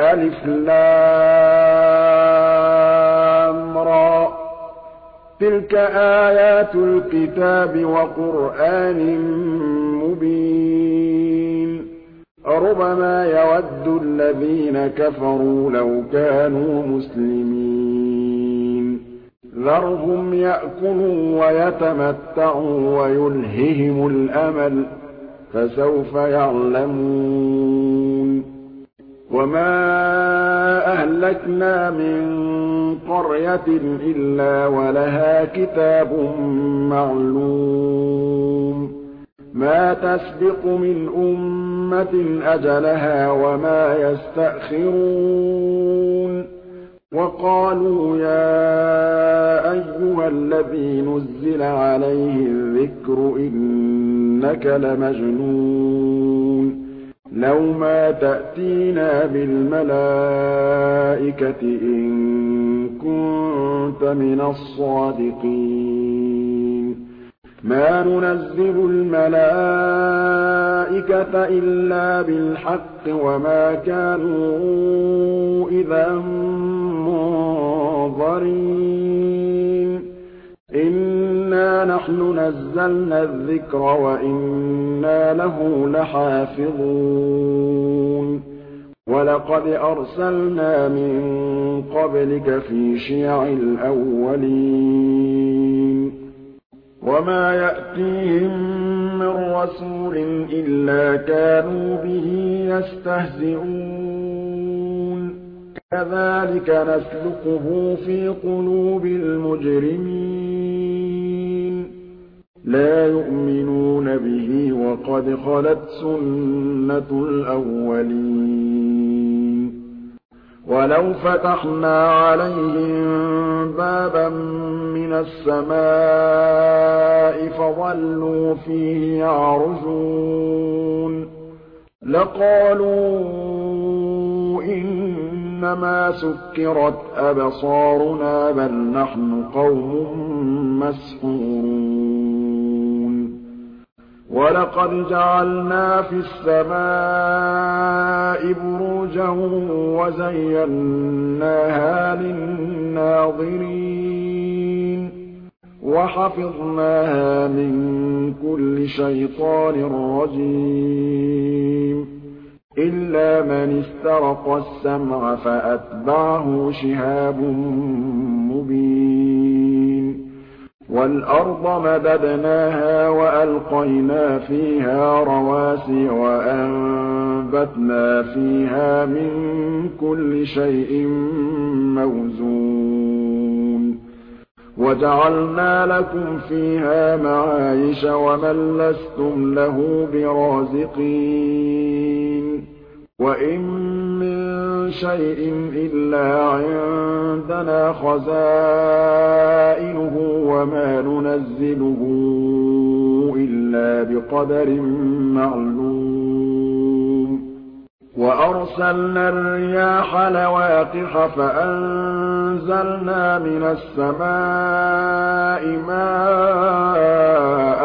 ألف لام را تلك آيات الكتاب وقرآن مبين ربما يود الذين كفروا لو كانوا مسلمين ذرهم يأكلوا ويتمتعوا ويلههم الأمل فسوف يعلمون وما أهلكنا من قرية إلا ولها كتاب معلوم ما تسبق من أمة أجلها وما يستأخرون وقالوا يا أيها الذي نزل عليه الذكر إنك لمجنون لو ما تأتينا بالملائكة إن كنت من الصادقين ما ننزل الملائكة إلا بالحق وما كانوا إذا منظرين إنا نحن نزلنا الذكر وإنا له لحافظون ولقد أرسلنا من قبلك في شيع الأولين وما يأتيهم من رسول إلا كانوا به يستهزئون كذلك نسلكه في قلوب المجرمين لا يؤمنون به وقد خلت سنة الأولين ولو فتحنا عليهم بابا من السماء فظلوا فيه يعرجون لقالوا إنما سكرت أبصارنا بل نحن قوم مسحورون ولقد جعلنا في السماء بروجا وزيناها للناظرين وحفظناها من كل شيطان رجيم إلا من استرق السمع فأتبعه شهاب مبين والأرض مددناها وألقينا فيها رواسي وأنبتنا فيها من كل شيء موزون وجعلنا لكم فيها معايش ومن لستم له برازقين وإن من شيء إلا عندنا خزائنه وما ننزله إلا بقدر معلوم وأرسلنا الرياح لواقح فأنزلنا من السماء ماء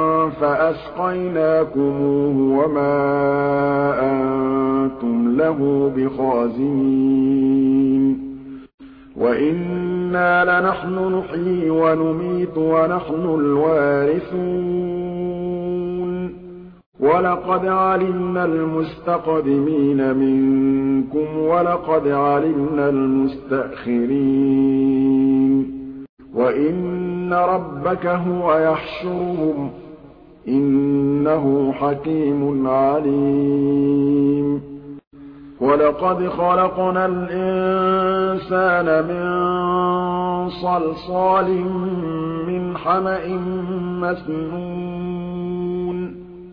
فأسقيناكموه وما أنتم له بخازنين وإنا لنحن نحيي ونميت ونحن الوارثون ولقد علمنا المستقدمين منكم ولقد علمنا المستأخرين وإن ربك هو يحشرهم إنه حكيم عليم ولقد خلقنا الإنسان من صلصال من حمأ مسنون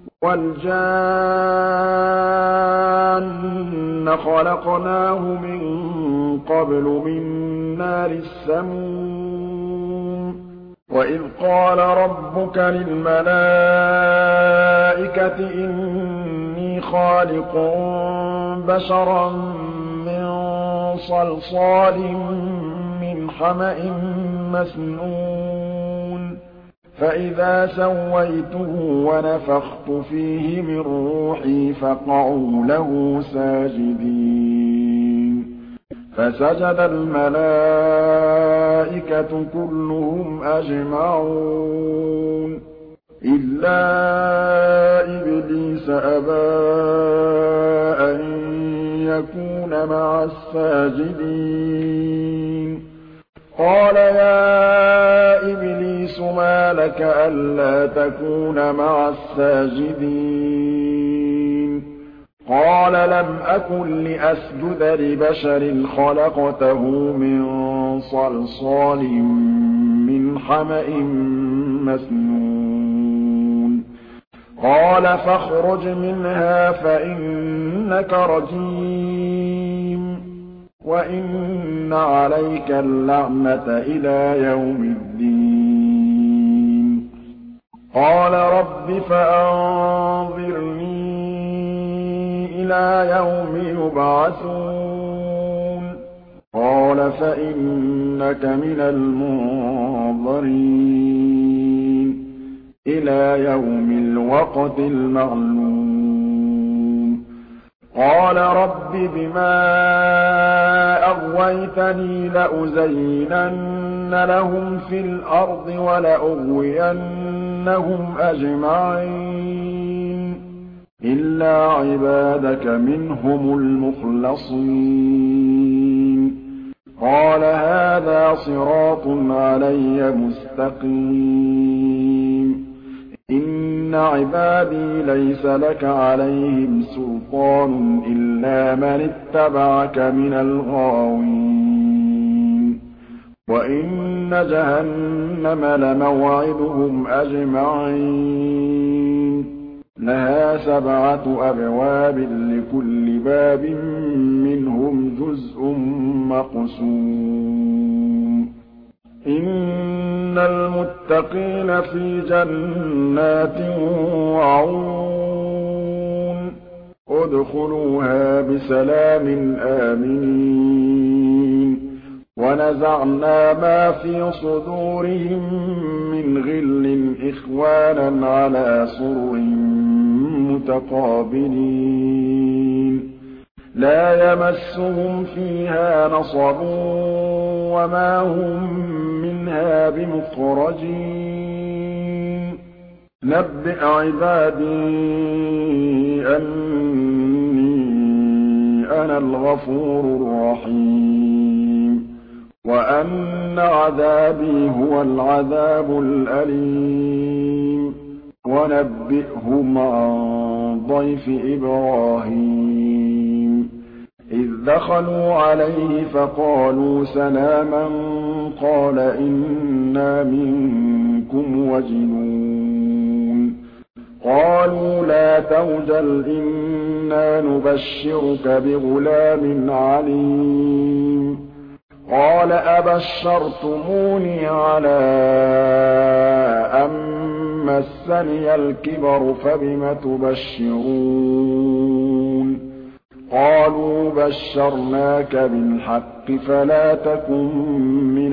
والجان خلقناه من قبل من نار السموم وإذ قال ربك للملائكة إني خالق بشرا من صلصال من حمأ مسنون فإذا سويته ونفخت فيه من روحي فقعوا له ساجدين فسجد الملائكة كلهم أجمعون إلا إبليس أبى أن يكون مع الساجدين قال يا إبليس ما لك ألا تكون مع الساجدين قال لم أكن لأسجد لبشر خلقته من صلصال من حمأ مسنون قال فاخرج منها فإنك رجيم وإن عليك اللعنة إلى يوم الدين قال رب فأنظرني إلى يوم يبعثون قال فإنك من المنظرين إلى يوم الوقت المعلوم قال رب بما أغويتني لأزينن لهم في الأرض ولأغوينهم أجمعين إلا عبادك منهم المخلصين قال هذا صراط علي مستقيم إن عبادي ليس لك عليهم سلطان إلا من اتبعك من الغاوين وإن جهنم لموعدهم أجمعين لها 7 أبواب لكل باب منهم جزء مقسوم إن المتقين في جنات وعيون ادخلوها بسلام آمنين ونزعنا ما في صدورهم من غل إخوانا على سرر متقابلين لا يمسهم فيها نصب وما هم منها بمخرجين نبئ عبادي أني أنا الغفور الرحيم وأن عذابي هو العذاب الأليم ونبئهم عن ضيف إبراهيم إذ دخلوا عليه فقالوا سلاما قال إنا منكم وجلون قالوا لا توجل إنا نبشرك بغلام عليم قال أبشرتموني على أن مسني الكبر فبم تبشرون قالوا بشرناك بالحق فلا تكن من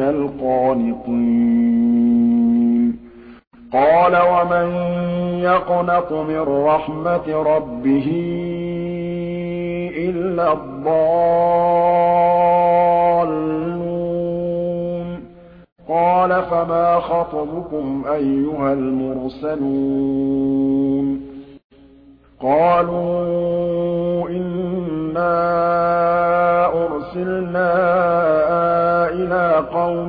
القانطين قال ومن يقنط من رحمة ربه إلا الضالون قال فما خطبكم أيها المرسلون قالوا إنا أرسلنا إلى قوم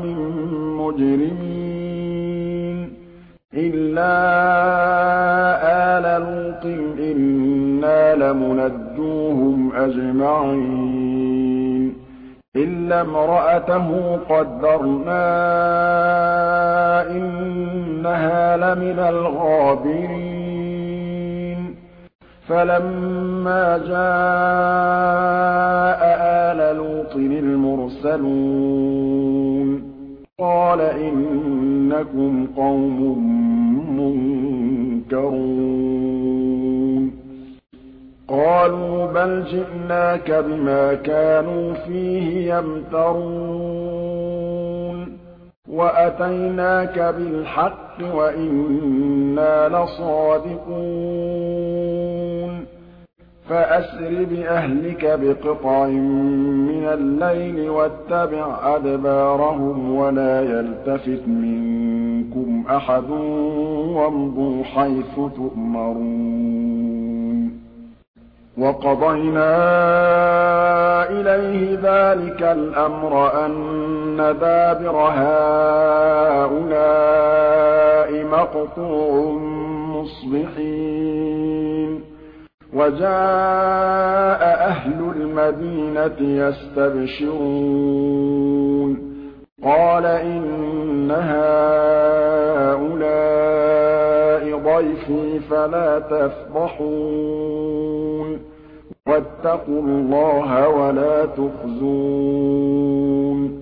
مجرمين إلا آل لوط إنا لمنجوهم أجمعين إلا امرأته قدرنا إنها لمن الغابرين فلما جاء آل لوط المرسلون قال إنكم قوم منكرون قالوا بل جئناك بما كانوا فيه يمترون وأتيناك بالحق وإنا لصادقون فأسر بأهلك بقطع من الليل واتبع أدبارهم ولا يلتفت منكم أحد وامضوا حيث تؤمرون وقضينا إليه ذلك الأمر أن دابر هؤلاء مقطوع مصبحين وجاء أهل المدينة يستبشرون قال إن هؤلاء ضيفي فلا تفضحون واتقوا الله ولا تخزون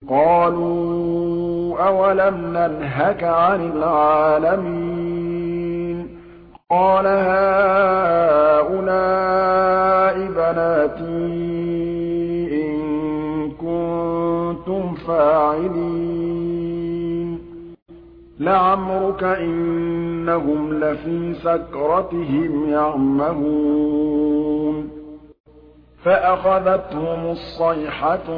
قالوا أولم ننهك عن العالمين قال هؤلاء بناتي إن كنتم فاعلين لعمرك إنهم لفي سكرتهم يعمهون فأخذتهم الصيحة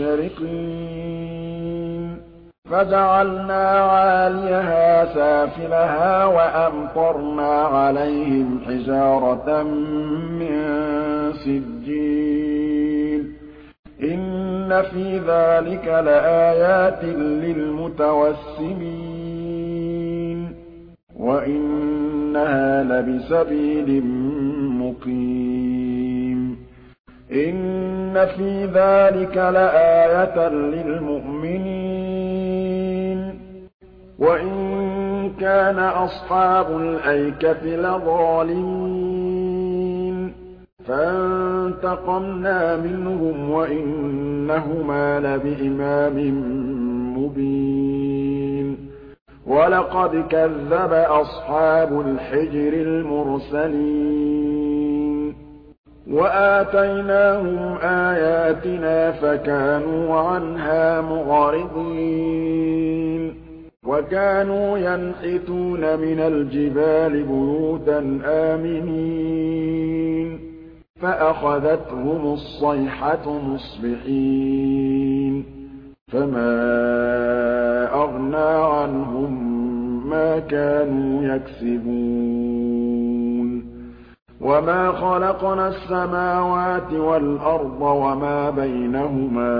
مشرقين فجعلنا عاليها سافلها وأمطرنا عليهم حجارة من سجيل إن في ذلك لآيات للمتوسمين وإنها لبسبيل مقيم إن في ذلك لآية للمؤمنين وإن كان أصحاب الأيكة لظالمين فانتقمنا منهم وإنهما لبإمام مبين ولقد كذب أصحاب الحجر المرسلين وآتيناهم آياتنا فكانوا عنها معرضين وكانوا ينحتون من الجبال بيوتا آمنين فأخذتهم الصيحة مصبحين فما أغنى عنهم ما كانوا يكسبون وما خلقنا السماوات والأرض وما بينهما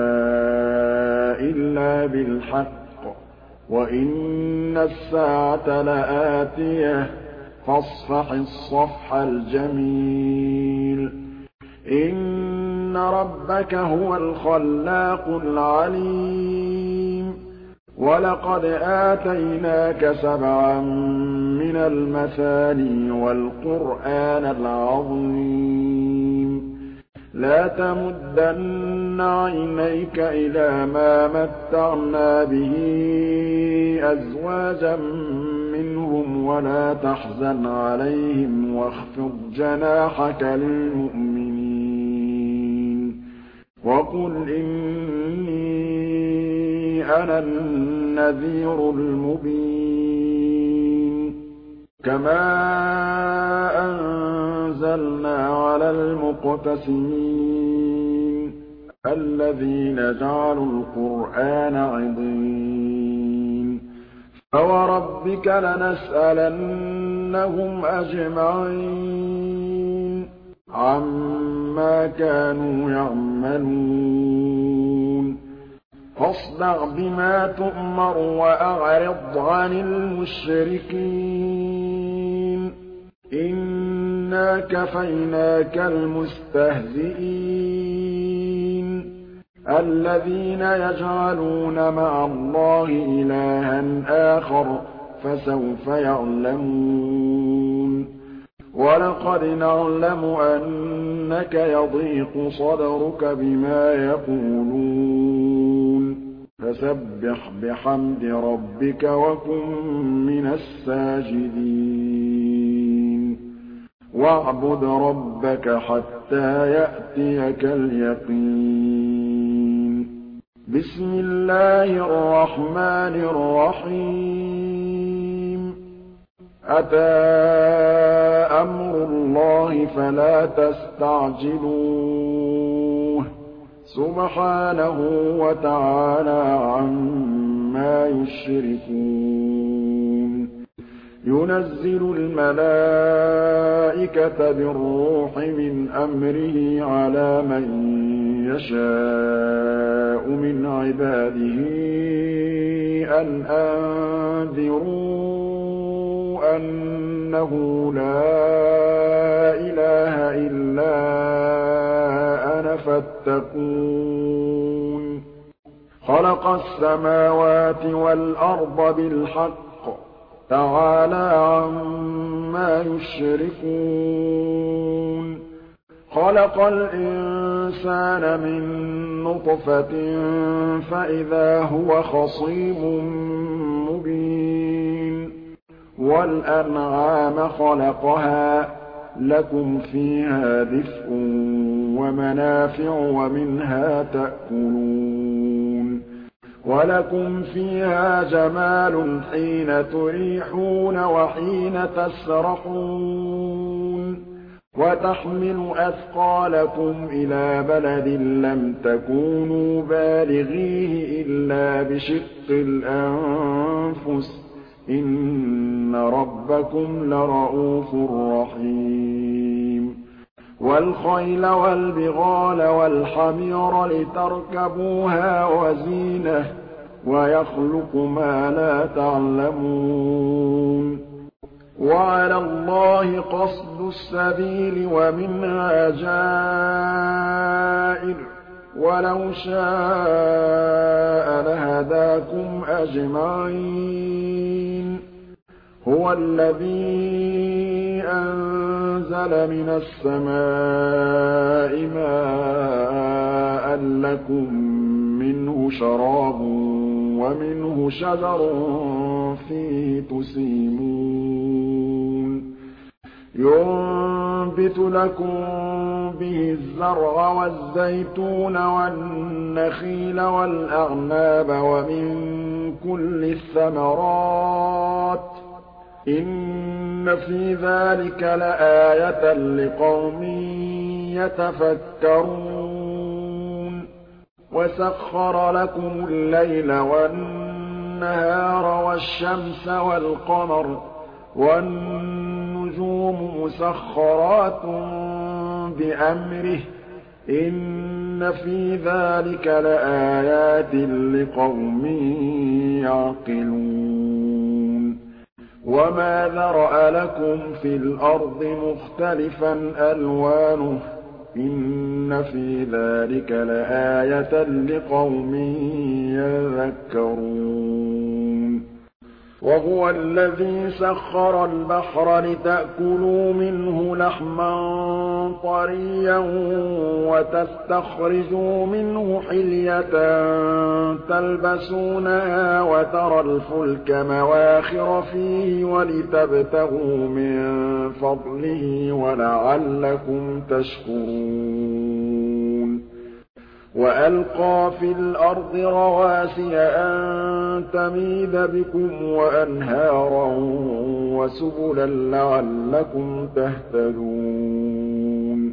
إلا بالحق وإن الساعة لآتية فاصفح الصفح الجميل إن ربك هو الخلاق العليم ولقد آتيناك 7 من المثاني والقرآن العظيم لا تمدن عينيك إلى ما متعنا به أزواجا منهم ولا تحزن عليهم واخفض جناحك للمؤمنين وقل إني أنا النذير المبين كما أنزلنا على المقتسمين الذين جعلوا القرآن عضين فوربك لنسألنهم أجمعين عما كانوا يعملون فاصدع بما تؤمر وأعرض عن المشركين إنا كفيناك المستهزئين الذين يجعلون مع الله إلها آخر فسوف يعلمون ولقد نعلم أنك يضيق صدرك بما يقولون فسبح بحمد ربك وكن من الساجدين واعبد ربك حتى يأتيك اليقين بسم الله الرحمن الرحيم أتى أمر الله فلا تستعجلوه سبحانه وتعالى عما يشركون ينزل الملائكة بالروح من أمره على من يشاء من عباده أن أنذروا أنه لا إله إلا أنا فاتقون خلق السماوات والأرض بالحق تعالى عما يشركون خلق الإنسان من نطفة فإذا هو خصيم مبين والأنعام خلقها لكم فيها دفء ومنافع ومنها تأكلون وَلَكُمْ فِيهَا جَمَالٌ حِينَ تُرِيحُونَ وَحِينَ تَسْرَحُونَ وَتَحْمِلُ أَثْقَالَكُمْ إِلَىٰ بَلَدٍ لَّمْ تَكُونُوا بَالِغِيهِ إِلَّا بِشِقِّ الْأَنفُسِ ۚ إِنَّ رَبَّكُمْ لَرَءُوفٌ رَّحِيمٌ وَالْخَيْلَ وَالْبِغَالَ وَالْحَمِيرَ لِتَرْكَبُوهَا وَزِينَةً ۚ وَيَخْلُقُ مَا لَا تَعْلَمُونَ وَعَلَى اللَّهِ قَصْدُ السَّبِيلِ وَمِنْهَا جَائِرٌ ۚ وَلَوْ شَاءَ لَهَدَاكُمْ أَجْمَعِينَ هُوَ الَّذِي أَنزَلَ مِنَ السَّمَاءِ مَاءً لَّكُم مِّنْهُ شَرَابٌ وَمِنْهُ شَجَرٌ فِيهِ تُسِيمُونَ يُنبِتُ لَكُم بِهِ الزَّرْعَ وَالزَّيْتُونَ وَالنَّخِيلَ وَالْأَعْنَابَ وَمِن كُلِّ الثَّمَرَاتِ ۚ إِنَّ في ذَٰلِكَ لَآيَةً لِّقَوْمٍ يَتَفَكَّرُونَ وَسَخَّرَ لَكُمُ اللَّيْلَ وَالنَّهَارَ وَالشَّمْسَ وَالْقَمَرَ وَالنُّجُومُ مُسَخَّرَاتٌ بِأَمْرِهِ ۗ إِنَّ فِي ذَٰلِكَ لَآيَاتٍ لِّقَوْمٍ يَعْقِلُونَ وَمَا ذَرَأَ لَكُمْ فِي الْأَرْضِ مُخْتَلِفًا أَلْوَانُهُ ۗ إِنَّ فِي ذَٰلِكَ لَآيَةً لِّقَوْمٍ يَذَّكَّرُونَ وَهُوَ الَّذِي سَخَّرَ الْبَحْرَ لِتَأْكُلُوا مِنْهُ لَحْمًا طَرِيًّا وَتَسْتَخْرِجُوا مِنْهُ حِلْيَةً تَلْبَسُونَهَا وَتَرَى الْفُلْكَ مَوَاخِرَ فِيهِ وَلِتَبْتَغُوا مِن فَضْلِهِ وَلَعَلَّكُمْ تَشْكُرُونَ وَأَلْقَىٰ فِي الْأَرْضِ رَوَاسِيَ أَن تَمِيدَ بِكُمْ وَأَنْهَارًا وَسُبُلًا لَّعَلَّكُمْ تَهْتَدُونَ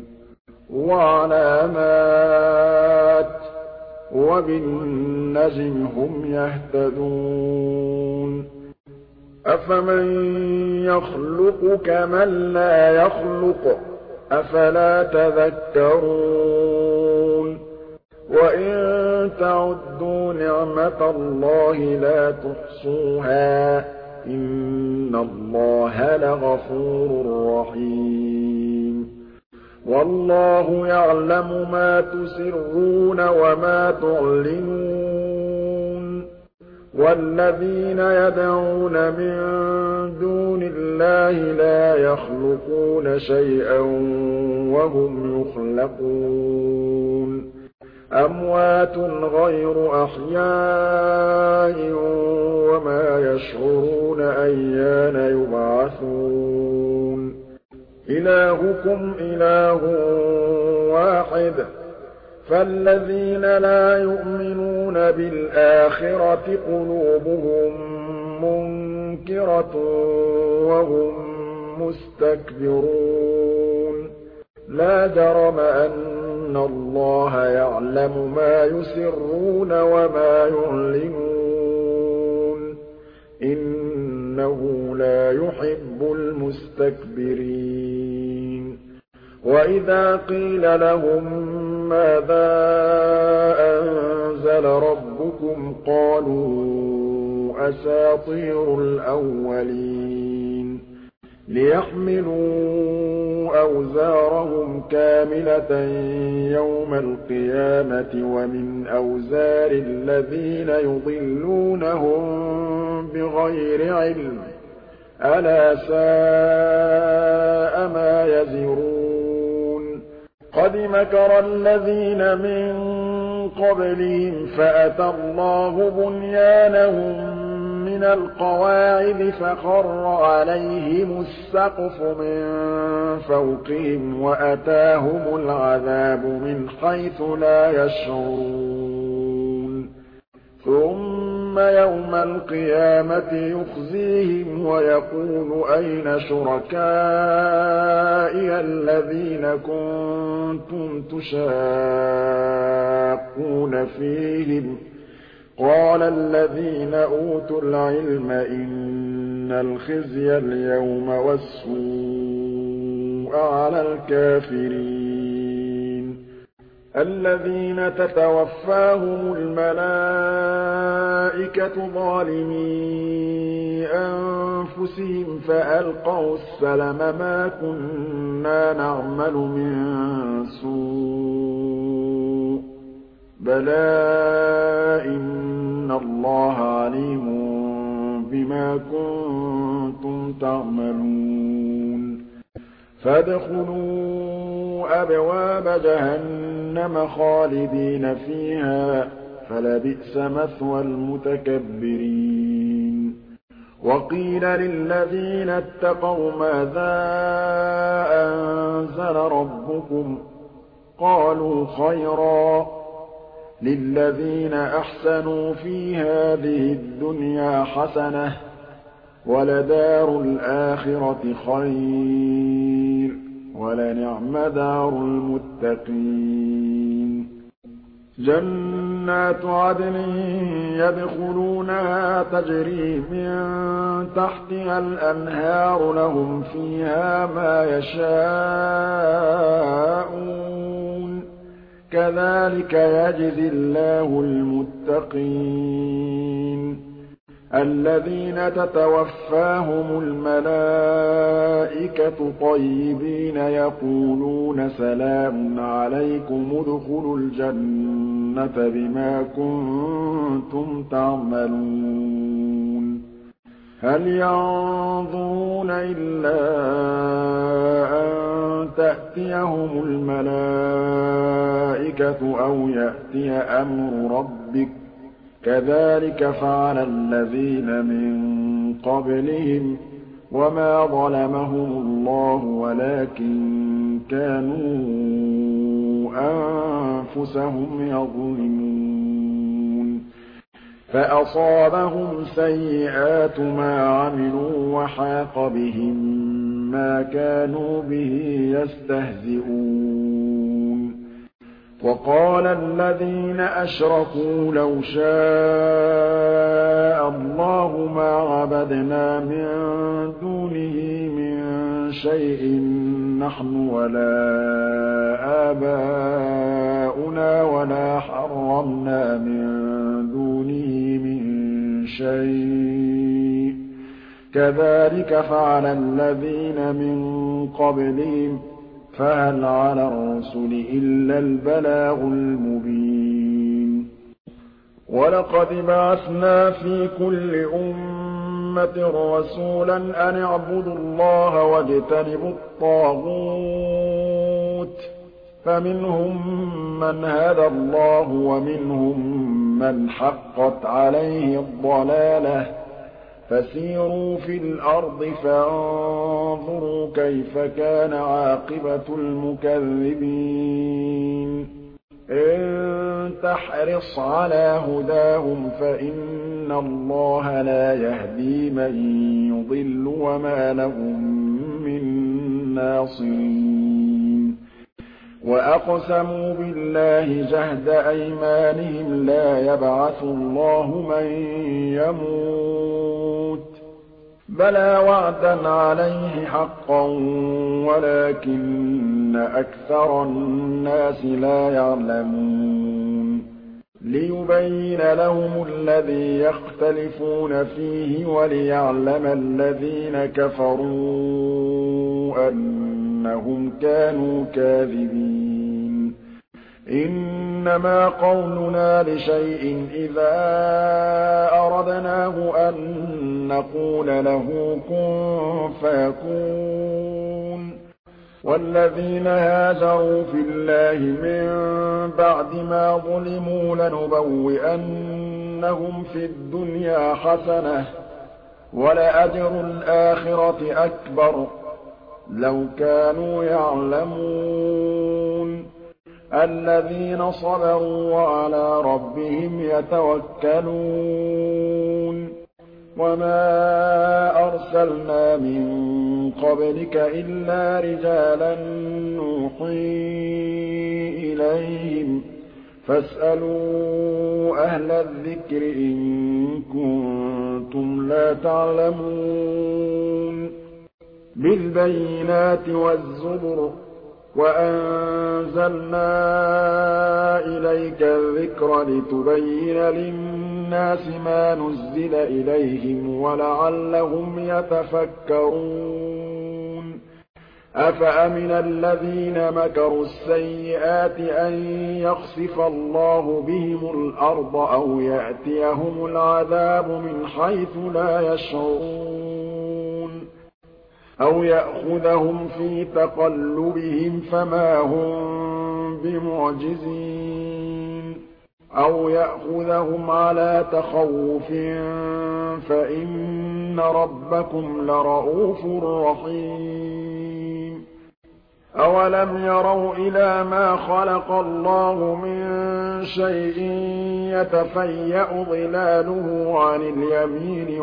وَعَلَامَاتٍ ۚ وَبِالنَّجْمِ هُمْ يَهْتَدُونَ أَفَمَن يَخْلُقُ كَمَن لَّا يَخْلُقُ ۗ أَفَلَا تَذَكَّرُونَ وَإِن تَعُدُّوا نِعْمَةَ اللَّهِ لَا تُحْصُوهَا ۗ إِنَّ اللَّهَ لَغَفُورٌ رَّحِيمٌ وَاللَّهُ يَعْلَمُ مَا تُسِرُّونَ وَمَا تُعْلِنُونَ وَالَّذِينَ يَدْعُونَ مِن دُونِ اللَّهِ لَا يَخْلُقُونَ شَيْئًا وَهُمْ يُخْلَقُونَ أَمْوَاتٌ غَيْرُ أَحْيَاءٍ وَمَا يَشْعُرُونَ أَيَّانَ يُبْعَثُونَ إِلَٰهُكُمْ إِلَٰهٌ وَاحِدٌ ۚ فَالَّذِينَ لَا يُؤْمِنُونَ بِالْآخِرَةِ قُلُوبُهُم مُنكِرَةٌ وَهُم مُّسْتَكْبِرُونَ لَا جَرَمَ أَنَّ اللَّهَ يَعْلَمُ مَا يُسِرُّونَ وَمَا يُعْلِنُونَ إِنَّهُ لَا يُحِبُّ الْمُسْتَكْبِرِينَ وَإِذَا قِيلَ لَهُم مَّاذَا أَنزَلَ رَبُّكُمْ قَالُوا أَسَاطِيرُ الْأَوَّلِينَ لِيَحْمِلُوا أَوْزَارَهُمْ كَامِلَةً يَوْمَ الْقِيَامَةِ وَمِنْ أَوْزَارِ الَّذِينَ يُضِلُّونَهُم بِغَيْرِ عِلْمٍ ۗ أَلَا سَاءَ مَا يَزِرُونَ قَدْ مَكَرَ الَّذِينَ مِن قَبْلِهِمْ فَأَتَى اللَّهُ بُنْيَانَهُم مِّنَ الْقَوَاعِدِ فَخَرَّ عَلَيْهِمُ السَّقْفُ مِن فَوْقِهِمْ وَأَتَاهُمُ الْعَذَابُ مِنْ حَيْثُ لَا يَشْعُرُونَ ثُمَّ يَوْمَ الْقِيَامَةِ يُخْزِيهِمْ وَيَقُولُ أَيْنَ شُرَكَائِيَ الَّذِينَ كُنتُمْ تُشَاقُّونَ فِيهِمْ ۚ قَالَ الَّذِينَ أُوتُوا الْعِلْمَ إِنَّ الْخِزْيَ الْيَوْمَ وَالسُّوءَ عَلَى الْكَافِرِينَ الَّذِينَ تَتَوَفَّاهُمُ الْمَلَائِكَةُ ظَالِمِي أَنفُسِهِمْ فَأَلْقَوُا السَّلَمَ مَا كُنَّا نَعْمَلُ مِن سُوءٍ بَلَىٰ إِنَّ اللَّهَ عَلِيمٌ بِمَا كُنتُمْ تَعْمَلُونَ فَادْخُلُوا أَبْوَابَ جَهَنَّمَ خَالِدِينَ فِيهَا فَلَبِئْسَ مَثْوَى الْمُتَكَبِّرِينَ وَقِيلَ لِلَّذِينَ اتَّقَوْا مَاذَا أَنزَلَ رَبُّكُمْ قَالُوا خَيْرًا ۗ لِّلَّذِينَ أَحْسَنُوا فِي هَٰذِهِ الدُّنْيَا حَسَنَةٌ ۚ وَلَدَارُ الْآخِرَةِ خَيْرٌ ۚ وَلَنِعْمَ دَارُ الْمُتَّقِينَ جَنَّاتُ عَدْنٍ يَدْخُلُونَهَا تَجْرِي مِن تَحْتِهَا الْأَنْهَارُ لَهُمْ فِيهَا مَا يَشَاءُونَ ۚ كَذَٰلِكَ يَجْزِي اللَّهُ الْمُتَّقِينَ الَّذِينَ تَتَوَفَّاهُمُ الْمَلَائِكَةُ طَيِّبِينَ يَقُولُونَ سَلَامٌ عَلَيْكُمُ ادْخُلُوا الْجَنَّةَ بِمَا كُنتُمْ تَعْمَلُونَ هَلْ يَنظُرُونَ إِلَّا أَن تَأْتِيَهُمُ الْمَلَائِكَةُ أَوْ يَأْتِيَ أَمْرُ رَبِّكَ ۚ كَذَٰلِكَ فَعَلَ الَّذِينَ مِن قَبْلِهِمْ ۚ وَمَا ظَلَمَهُمُ اللَّهُ وَلَٰكِن كَانُوا أَنفُسَهُمْ يَظْلِمُونَ فَأَصَابَهُمْ سَيِّئَاتُ مَا عَمِلُوا وَحَاقَ بِهِم مَّا كَانُوا بِهِ يَسْتَهْزِئُونَ وَقَالَ الَّذِينَ أَشْرَكُوا لَوْ شَاءَ اللَّهُ مَا عَبَدْنَا مِن دُونِهِ مِن شَيْءٍ نَّحْنُ وَلَا آبَاؤُنَا وَلَا حَرَّمْنَا مِن دُونِهِ مِن شَيْءٍ ۚ كَذَٰلِكَ فَعَلَ الَّذِينَ مِن قَبْلِهِمْ ۚ فَهَلْ عَلَى الرَّسُولِ إِلَّا الْبَلَاغُ الْمُبِينُ وَلَقَدْ بَعَثْنَا فِي كُلِّ أُمَّةٍ رَّسُولًا أَنِ اعْبُدُوا اللَّهَ وَاجْتَنِبُوا الطَّاغُوتَ ۖ فَمِنْهُم مَّنْ هَدَى اللَّهُ وَمِنْهُم مَّنْ حَقَّتْ عَلَيْهِ الضَّلَالَةُ ۚ فَسِيرُوا فِي الْأَرْضِ فَانظُرُوا كَيْفَ كَانَ عَاقِبَةُ الْمُكَذِّبِينَ إن تحرص على هداهم فإن الله لا يهدي من يضل وما لهم من ناصرين وأقسموا بالله جهد أيمانهم لا يبعث الله من يموت بلى وعدا عليه حقا ولكن أكثر الناس لا يعلمون ليبين لهم الذي يختلفون فيه وليعلم الذين كفروا أنهم كانوا كاذبين إنما قولنا لشيء إذا أردناه أن نقول له كن فيكون والذين هاجروا في الله من بعد ما ظلموا لنبوئنهم في الدنيا حسنة ولأجر الآخرة أكبر لو كانوا يعلمون الذين صبروا وعلى ربهم يتوكلون وما أرسلنا من قبلك إلا رجالا نوحي إليهم فاسألوا أهل الذكر إن كنتم لا تعلمون بالبينات والزبر وأنزلنا إليك الذكر لتبين للناس ما نزل إليهم ولعلهم يتفكرون أفأمن الذين مكروا السيئات أن يخسف الله بهم الأرض أو يأتيهم العذاب من حيث لا يشعرون أو يأخذهم في تقلبهم فما هم بمعجزين أو يأخذهم على تخوف فإن ربكم لرءوف رحيم أولم يروا إلى ما خلق الله من شيء يتفيأ ظلاله عن اليمين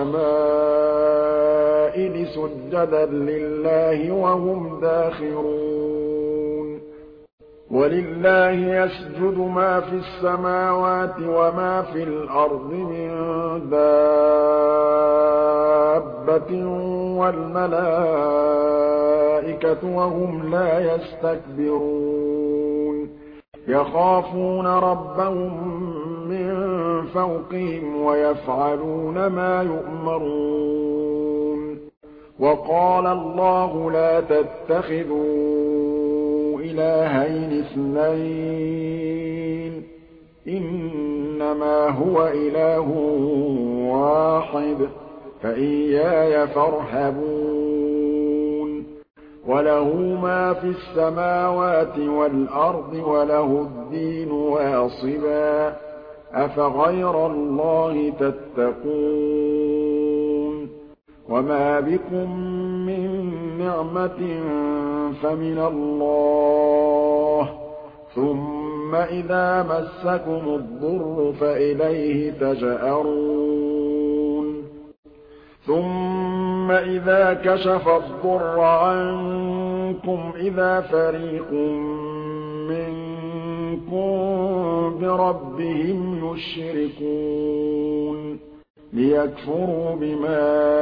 والشمائل سجدا لله وهم داخرون ولله يسجد ما في السماوات وما في الأرض من دابة والملائكة وهم لا يستكبرون يخافون ربهم من فوقهم ويفعلون ما يؤمرون وقال الله لا تتخذوا إلهين اثنين إنما هو إله واحد فإياي فارهبون وله ما في السماوات والأرض وله الدين واصبا أفغير الله تتقون وما بكم من نعمة فمن الله ثم إذا مسكم الضر فإليه تجأرون ثم إذا كشف الضر عنكم إذا فريق منكم بربهم يشركون ليكفروا بما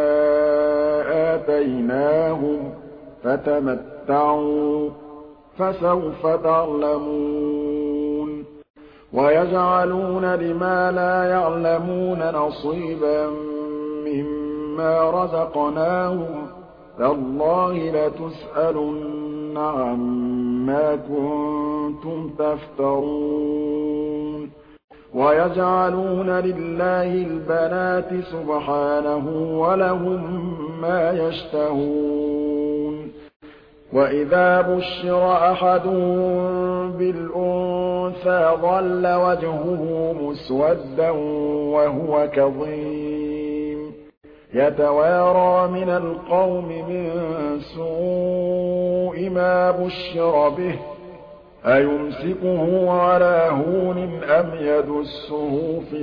آتيناهم فتمتعوا فسوف تعلمون ويجعلون لما لا يعلمون نصيبا مما رزقناهم تالله لتسألن عما كنتم تفترون ويجعلون لله البنات سبحانه ولهم ما يشتهون وإذا بشر أحدهم بالأنثى ظل وجهه مسودا وهو كظيم يتوارى من القوم من سوء ما بشر به أيمسكه على هون أم يدسه في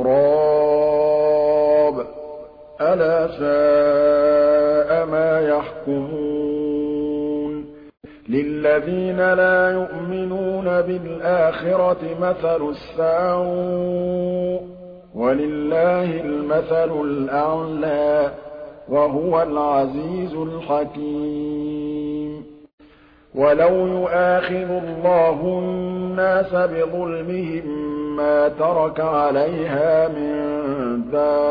التراب ألا ساء ما يحكمون للذين لا يؤمنون بالآخرة مثل السوء ولله المثل الأعلى وهو العزيز الحكيم ولو يؤاخذ الله الناس بظلمهم ما ترك عليها من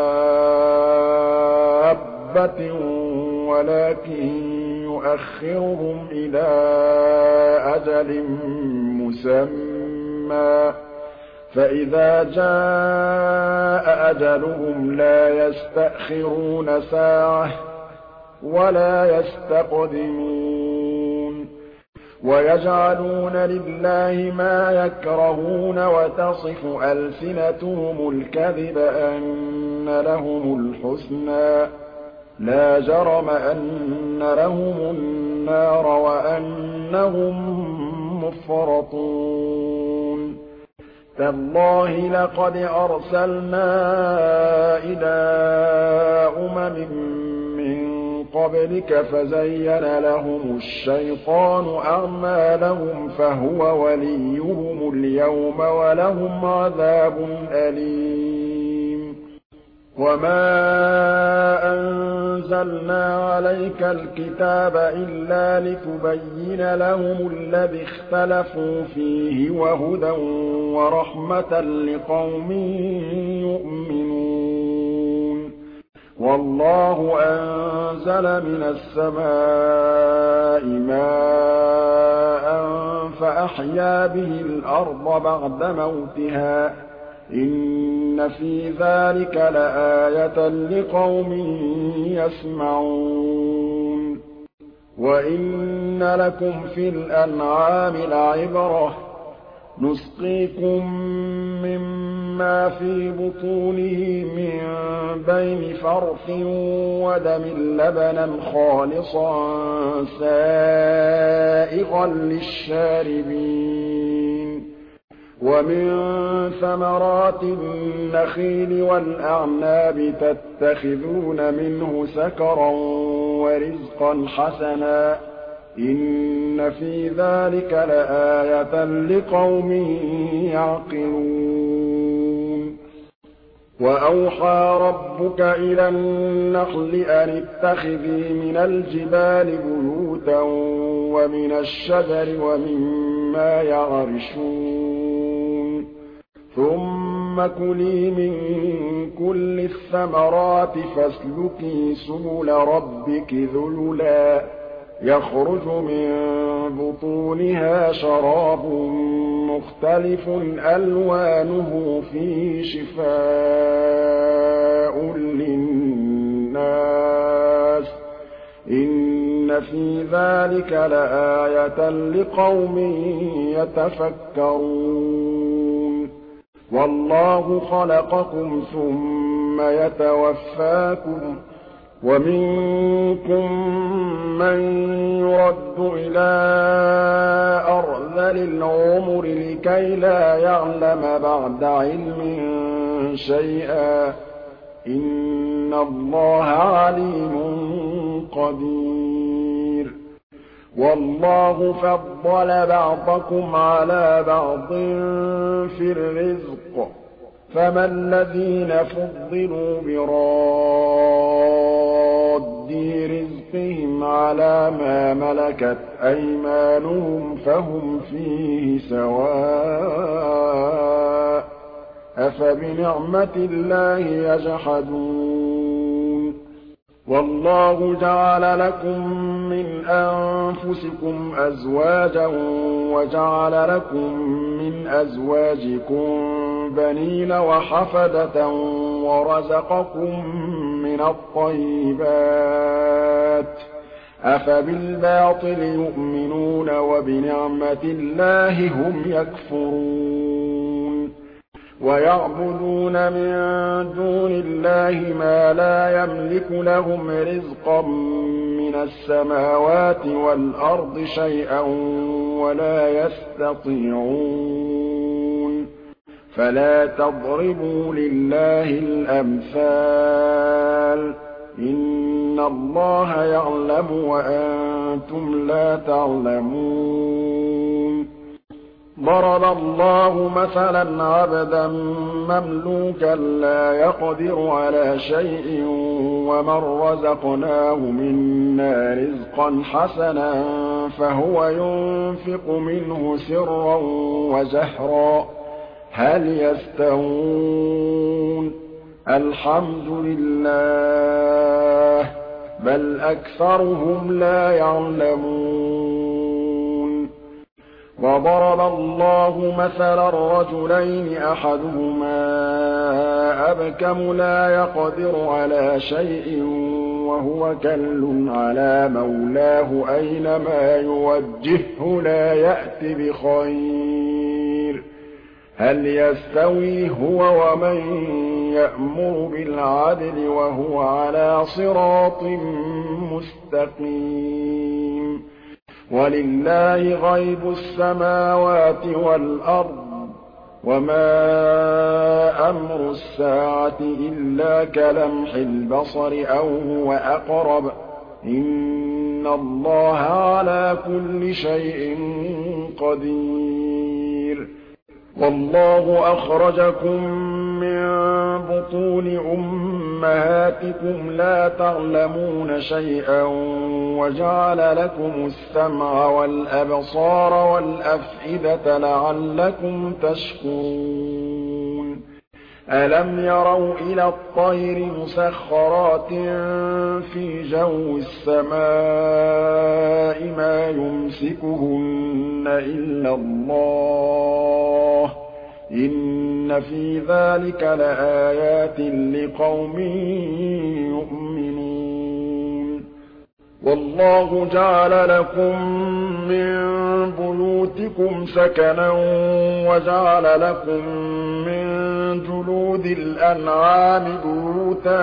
دابة ولكن يؤخرهم إلى أجل مسمى فإذا جاء أجلهم لا يستأخرون ساعة ولا يستقدمون ويجعلون لله ما يكرهون وتصف ألسنتهم الكذب أن لهم الحسنى لا جرم أن لهم النار وأنهم مفرطون تالله لقد أرسلنا إلى من قبلك فزين لهم الشيطان أعمالهم فهو وليهم اليوم ولهم عذاب أليم وما أنزلنا عليك الكتاب إلا لتبين لهم الذي اختلفوا فيه وهدى ورحمة لقوم يؤمنون والله أنزل من السماء ماء فأحيا به الأرض بعد موتها إن في ذلك لآية لقوم يسمعون وإن لكم في الأنعام لعبرة نسقيكم مما في بطونه من بين فرث ودم لبنا خالصا سائغا للشاربين ومن ثمرات النخيل والأعناب تتخذون منه سكرا ورزقا حسنا إن في ذلك لآية لقوم يعقلون وأوحى ربك إلى النخل أن اتخذي من الجبال بيوتا ومن الشجر ومما يعرشون ثم كلي من كل الثمرات فاسلكي سبل ربك ذللا يخرج من بطونها شراب مختلف ألوانه فيه شفاء للناس إن في ذلك لآية لقوم يتفكرون والله خلقكم ثم يتوفاكم ومنكم من يرد إلى أرذل العمر لكي لا يعلم بعد علم شيئا إن الله عليم قدير والله فضل بعضكم على بعض في الرزق فما الذين فضلوا براد رزقهم على ما ملكت أيمانهم فهم فيه سواء أفبنعمة الله يجحدون والله جعل لكم من أنفسكم أزواجا وجعل لكم من أزواجكم بنين وحفدة ورزقكم من الطيبات أفبالباطل يؤمنون وبنعمة الله هم يكفرون ويعبدون من دون الله ما لا يملك لهم رزقا من من السماوات والأرض شيئا ولا يستطيعون فلا تضربوا لله الأمثال إن الله يعلم وأنتم لا تعلمون ضرب الله مثلا عبدا مملوكا لا يقدر على شيء ومن رزقناه منا رزقا حسنا فهو ينفق منه سرا وجهرا هل يستوون الحمد لله بل أكثرهم لا يعلمون وضرب الله مثلا رجلين أحدهما أبكم لا يقدر على شيء وهو كل على مولاه أينما يوجهه لا يأت بخير هل يستوي هو ومن يأمر بالعدل وهو على صراط مستقيم ولله غيب السماوات والأرض وما أمر الساعة إلا كلمح البصر أو هو أقرب إن الله على كل شيء قدير والله أخرجكم من بطون أمهاتكم لا تعلمون شيئا وجعل لكم السمع والأبصار والأفئدة لعلكم تشكرون ألم يروا إلى الطير مسخرات في جو السماء ما يمسكهن إلا الله إن في ذلك لآيات لقوم يؤمنون والله جعل لكم من بيوتكم سكنا وجعل لكم من جلود الأنعام بيوتا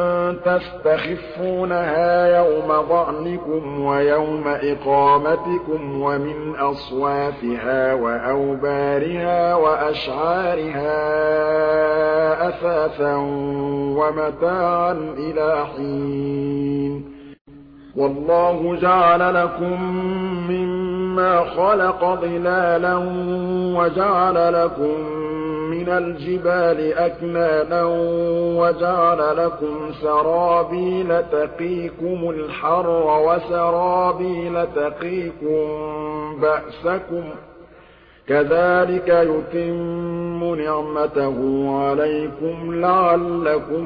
تستخفونها يوم ظعنكم ويوم إقامتكم ومن أصوافها وأوبارها وأشعارها أثاثا ومتاعا إلى حين والله جعل لكم مما خلق ظلالا وجعل لكم من الجبال أكنانا وجعل لكم سرابيل تقيكم الحر وسرابيل تقيكم بأسكم كذلك يتم نعمته عليكم لعلكم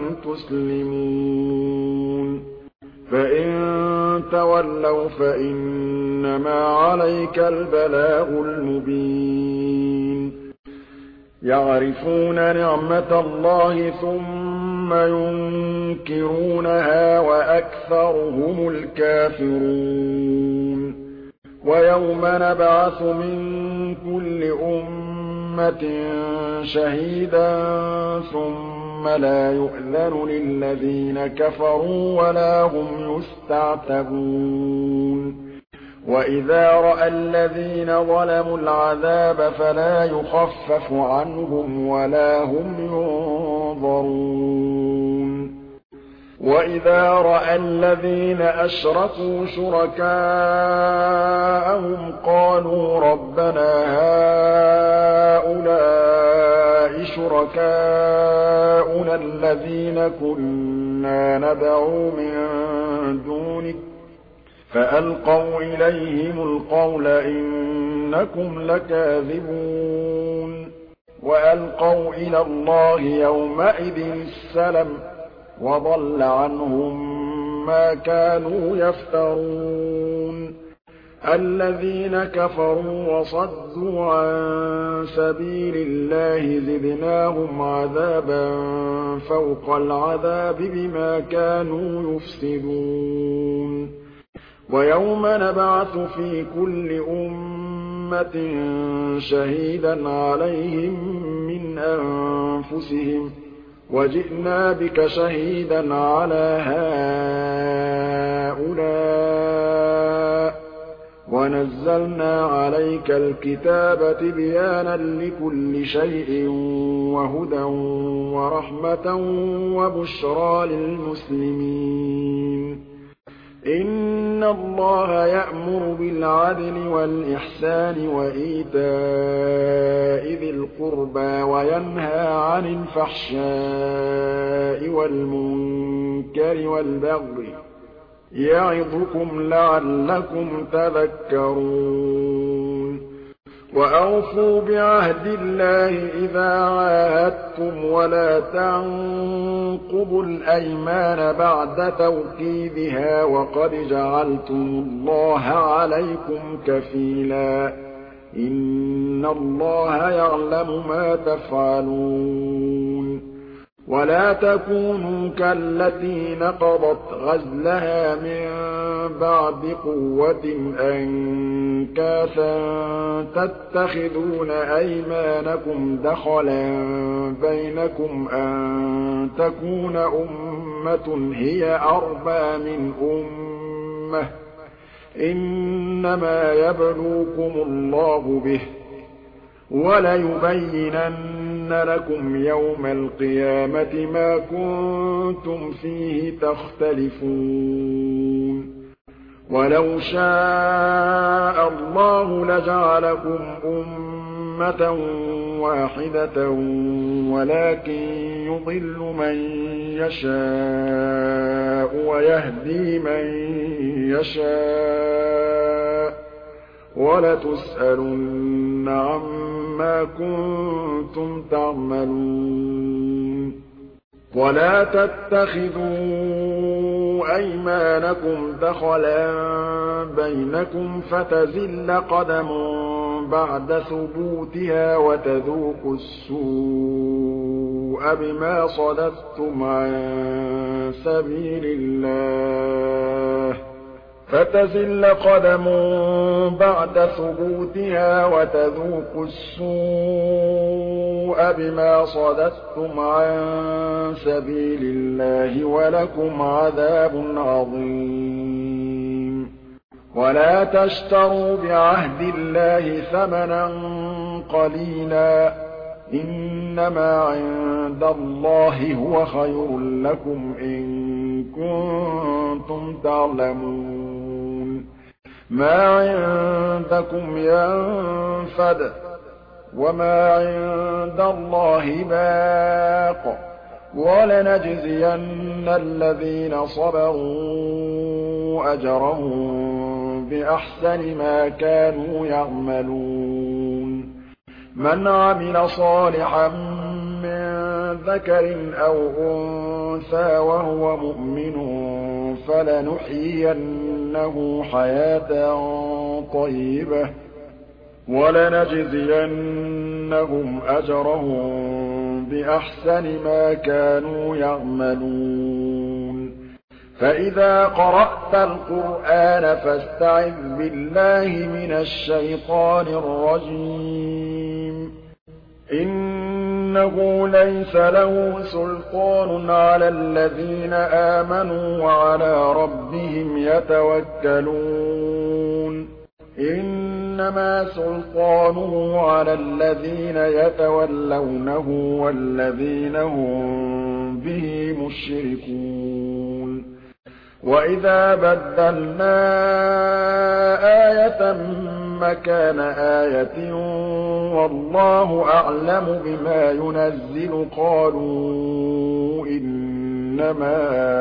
تسلمون فإن تولوا فإنما عليك البلاغ المبين يعرفون نعمة الله ثم ينكرونها وأكثرهم الكافرون ويوم نبعث من كل أمة شهيدا ثم لا يؤذن للذين كفروا ولا هم يستعتبون وإذا رأى الذين ظلموا العذاب فلا يخفف عنهم ولا هم ينظرون وإذا رأى الذين أشركوا شركاءهم قالوا ربنا هؤلاء شركاؤنا الذين كنا ندعو من دونك فألقوا إليهم القول إنكم لكاذبون وألقوا إلى الله يومئذ السلم وضل عنهم ما كانوا يفترون الذين كفروا وصدوا عن سبيل الله زدناهم عذابا فوق العذاب بما كانوا يفسدون ويوم نبعث في كل أمة شهيدا عليهم من أنفسهم وَجِئْنَا بِكَ شَهِيدًا عَلَىٰ هَٰؤُلَاءِ ۚ وَنَزَّلْنَا عَلَيْكَ الْكِتَابَ تِبْيَانًا لِّكُلِّ شَيْءٍ وَهُدًى وَرَحْمَةً وَبُشْرَىٰ لِلْمُسْلِمِينَ. إِنَّ اللَّهَ يَأْمُرُ بِالْعَدْلِ وَالْإِحْسَانِ وَإِيتَاءِ ذِي الْقُرْبَىٰ وَيَنْهَىٰ عَنِ الْفَحْشَاءِ وَالْمُنكَرِ وَالْبَغْيِ ۚ يَعِظُكُمْ لَعَلَّكُمْ تَذَكَّرُونَ. وَأَوْفُوا بِعَهْدِ اللَّهِ إِذَا عَاهَدتُّمْ وَلَا تَنقُضُوا الْأَيْمَانَ بَعْدَ تَوْكِيدِهَا وَقَدْ جَعَلْتُمُ اللَّهَ عَلَيْكُمْ كَفِيلًا ۚ إِنَّ اللَّهَ يَعْلَمُ مَا تَفْعَلُونَ. وَلَا تَكُونُوا كَالَّتِي نَقَضَتْ غَزْلَهَا مِن بَعْدِ قُوَّةٍ أَنكَاثًا تَتَّخِذُونَ أَيْمَانَكُمْ دَخَلًا بَيْنَكُمْ أَن تَكُونَ أُمَّةٌ هِيَ أَرْبَىٰ مِنْ أُمَّةٍ ۚ إِنَّمَا يَبْلُوكُمُ اللَّهُ بِهِ ۚ وَلَيُبَيِّنَنَّ لَكُمْ يَوْمَ الْقِيَامَةِ مَا كُنتُمْ فِيهِ تَخْتَلِفُونَ. وَلَوْ شَاءَ اللَّهُ لَجَعَلَكُمْ أُمَّةً وَاحِدَةً وَلَٰكِن يُضِلُّ مَن يَشَاءُ وَيَهْدِي مَن يَشَاءُ ۚ وَلَتُسْأَلُنَّ عَمَّا كُنتُمْ تَعْمَلُونَ. وَلَا تَتَّخِذُوا أَيْمَانَكُمْ دَخَلًا بَيْنَكُمْ فَتَزِلَّ قَدَمٌ بَعْدَ ثُبُوتِهَا وَتَذُوقُوا السُّوءَ بِمَا صَدَدتُّمْ عَن سَبِيلِ اللَّهِ فَتَزِلَّ قَدَمٌ بَعْدَ ثُبُوتِهَا وَتَذُوقُوا السُّوءَ بِمَا صَدَدتُّمْ عَن سَبِيلِ اللَّهِ وَلَكُمْ عَذَابٌ عَظِيمٌ. وَلَا تَشْتَرُوا بِعَهْدِ اللَّهِ ثَمَنًا قَلِيلًا ۚ إِنَّمَا عِندَ اللَّهِ هُوَ خَيْرٌ لَّكُمْ إِن كُنتُمْ تعلمون. مَا عِندَكُمْ يَنفَدُ ۖ وَمَا عِندَ اللَّهِ بَاقٍ ۗ وَلَنَجْزِيَنَّ الَّذِينَ صَبَرُوا أَجْرَهُم بِأَحْسَنِ مَا كَانُوا يَعْمَلُونَ. مَنْ عَمِلَ صَالِحًا مِّن ذَكَرٍ أَوْ أُنثَىٰ وَهُوَ مُؤْمِنٌ فَلَنُحْيِيَنَّهُ حَيَاةً طَيِّبَةً ۖ وَلَنَجْزِيَنَّهُمْ أَجْرَهُم بِأَحْسَنِ مَا كَانُوا يَعْمَلُونَ. فَإِذَا قَرَأْتَ الْقُرْآنَ فَاسْتَعِذْ بِاللَّهِ مِنَ الشَّيْطَانِ الرَّجِيمِ. إِنَّهُ لَيْسَ لَهُ سُلْطَانٌ عَلَى الَّذِينَ آمَنُوا وَعَلَىٰ رَبِّهِمْ يَتَوَكَّلُونَ. إِنَّمَا سُلْطَانُهُ عَلَى الَّذِينَ يَتَوَلَّوْنَهُ وَالَّذِينَ هُم بِهِ مُشْرِكُونَ. وَإِذَا بَدَّلْنَا آيَةً مَّكَانَ آيَةٍ وَاللَّهُ أَعْلَمُ بِمَا يُنَزِّلُ قَالُوا إِنَّمَا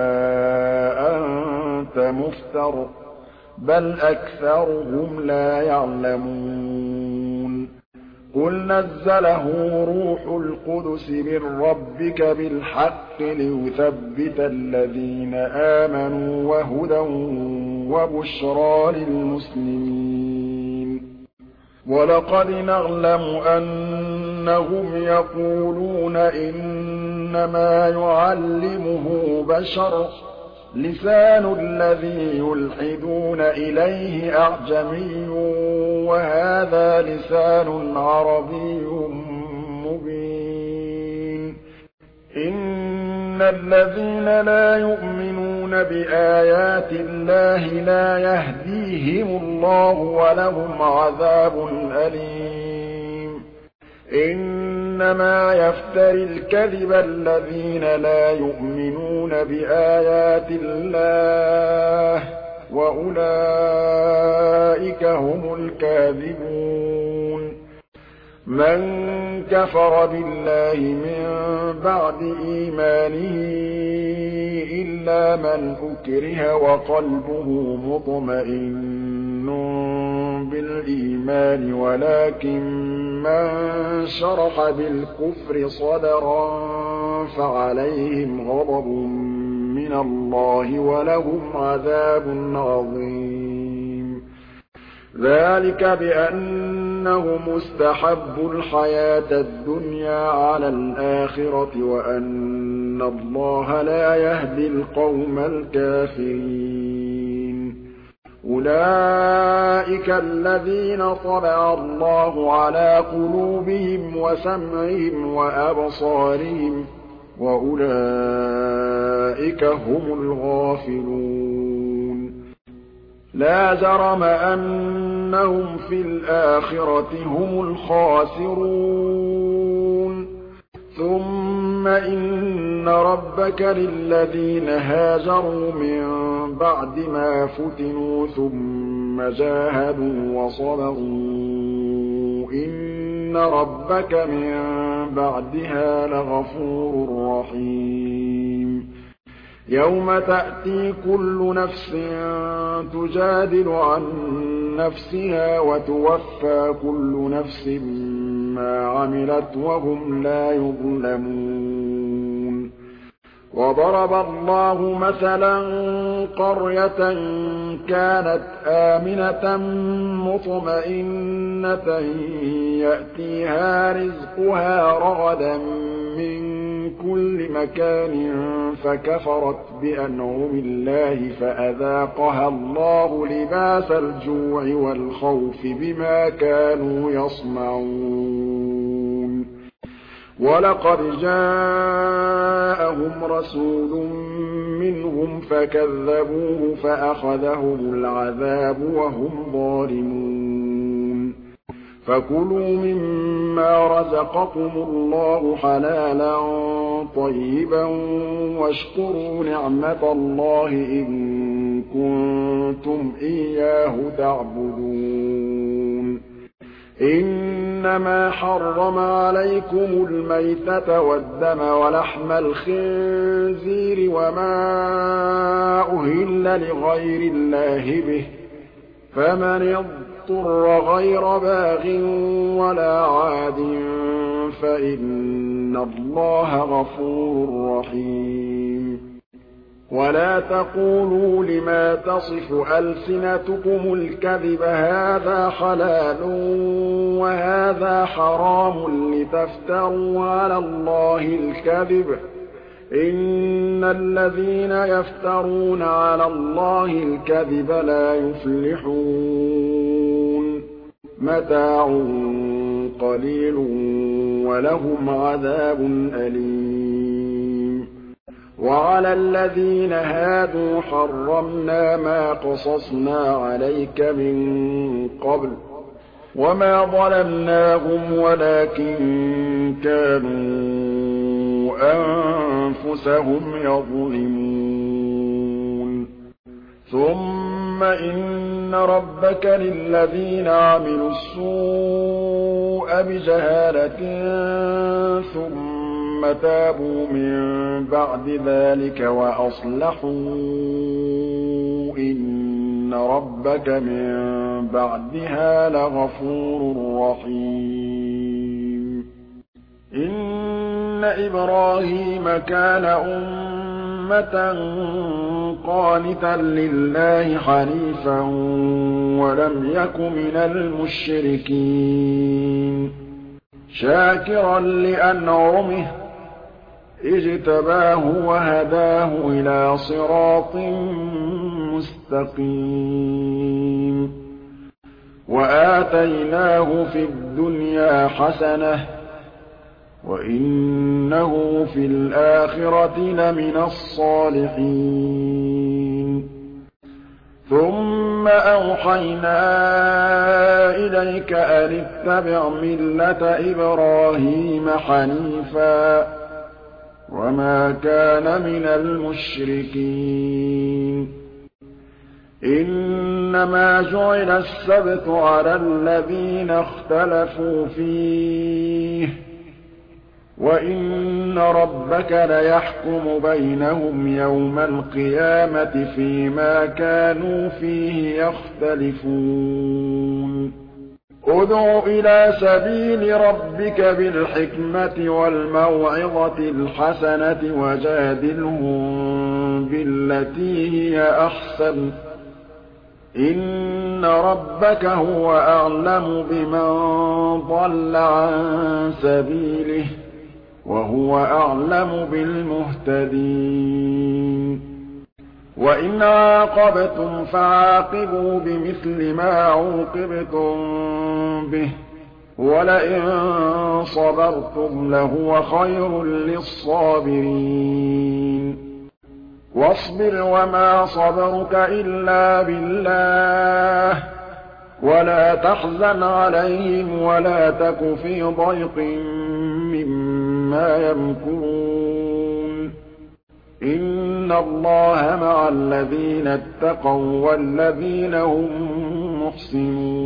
أَنتَ مُفْتَرٍ ۚ بَلْ أَكْثَرُهُمْ لَا يَعْلَمُونَ. قُلْ نَزَّلَهُ رُوحُ الْقُدُسِ مِن رَّبِّكَ بِالْحَقِّ لِيُثَبِّتَ الَّذِينَ آمَنُوا وَهُدًى وَبُشْرَىٰ لِلْمُسْلِمِينَ. وَلَقَدْ نَعْلَمُ أَنَّهُمْ يَقُولُونَ إِنَّمَا يُعَلِّمُهُ بَشَرٌ ۗ لِّسَانُ الَّذِي يُلْحِدُونَ إِلَيْهِ أَعْجَمِيٌّ وَهَٰذَا لِسَانٌ عَرَبِيٌّ مُّبِينٌ. الذين لا يؤمنون بآيات الله لا يهديهم الله ولهم عذاب أليم إنما يفتري الكذب الذين لا يؤمنون بآيات الله وأولئك هم الكاذبون من كفر بالله من بعد إيمانه إلا من أكره وقلبه مطمئن بالإيمان ولكن من شرح بالكفر صدرا فعليهم غضب من الله ولهم عذاب عظيم ذلك بأنهم استحبوا الحياة الدنيا على الآخرة وأن الله لا يهدي القوم الكافرين أولئك الذين طبع الله على قلوبهم وسمعهم وأبصارهم وأولئك هم الغافلون لا جرم أنهم في الآخرة هم الخاسرون ثم إن ربك للذين هاجروا من بعد ما فتنوا ثم جاهدوا وصبروا إن ربك من بعدها لغفور رحيم يوم تأتي كل نفس تجادل عن نفسها وتوفى كل نفس ما عملت وهم لا يظلمون وضرب الله مثلا قرية كانت آمنة مطمئنة يأتيها رزقها رغدا من كل مكان فكفرت بأنعم الله فأذاقها الله لباس الجوع والخوف بما كانوا يصنعون ولقد جاءهم رسول منهم فكذبوه فأخذهم العذاب وهم ظالمون فكلوا مما رزقكم الله حلالا طيبا واشكروا نعمة الله إن كنتم إياه تعبدون إنما حرم عليكم الميتة والدم ولحم الخنزير وما أهل لغير الله به فمن اضطر غير باغ ولا عاد فإن الله غفور رحيم ولا تقولوا لما تصف ألسنتكم الكذب هذا حلال وهذا حرام لتفتروا على الله الكذب إن الذين يفترون على الله الكذب لا يفلحون متاع قليل ولهم عذاب أليم وعلى الذين هادوا حرمنا ما قصصنا عليك من قبل وما ظلمناهم ولكن كانوا أنفسهم يظلمون ثم إن ربك للذين عملوا السوء بجهالة ثم تابوا من بعد ذلك وأصلحوا إن ربك من بعدها لغفور رحيم إن إبراهيم كان أمة قانتا لله حنيفا ولم يك من المشركين شاكرا لأنعمه اجتباه وهداه إلى صراط مستقيم وآتيناه في الدنيا حسنة وَإِنَّهُ فِي الْآخِرَةِ لَمِنَ الصَّالِحِينَ ثُمَّ أَوْحَيْنَا إِلَيْكَ أَنِ اتَّبِعْ مِلَّةَ إِبْرَاهِيمَ حَنِيفًا وَمَا كَانَ مِنَ الْمُشْرِكِينَ إِنَّمَا جُعِلَ السَّبْتُ عَلَى الَّذِينَ اخْتَلَفُوا فِيهِ ۚ وَإِنَّ رَبَّكَ لَيَحْكُمُ بَيْنَهُمْ يَوْمَ الْقِيَامَةِ فِيمَا كَانُوا فِيهِ يَخْتَلِفُونَ ادْعُ إِلَىٰ سَبِيلِ رَبِّكَ بِالْحِكْمَةِ وَالْمَوْعِظَةِ الْحَسَنَةِ وَجَادِلْهُم بِالَّتِي هِيَ أَحْسَنُ ۚ إِنَّ رَبَّكَ هُوَ أَعْلَمُ بِمَن ضَلَّ عَن سَبِيلِهِ ۖ وَهُوَ أَعْلَمُ بِالْمُهْتَدِينَ وَإِنْ عَاقَبْتُمْ فَعَاقِبُوا بِمِثْلِ مَا عُوقِبْتُم بِهِ ۖ وَلَئِن صَبَرْتُمْ لَهُوَ خَيْرٌ لِّلصَّابِرِينَ وَاصْبِرْ وَمَا صَبَرُكَ إِلَّا بِاللَّهِ ۚ وَلَا تَحْزَنْ عَلَيْهِمْ وَلَا تَكُ فِي ضَيْقٍ مِّمَّا يَمْكُرُونَ إِنَّ اللَّهَ مَعَ الَّذِينَ اتَّقَوا وَّالَّذِينَ هُم مُّحْسِنُونَ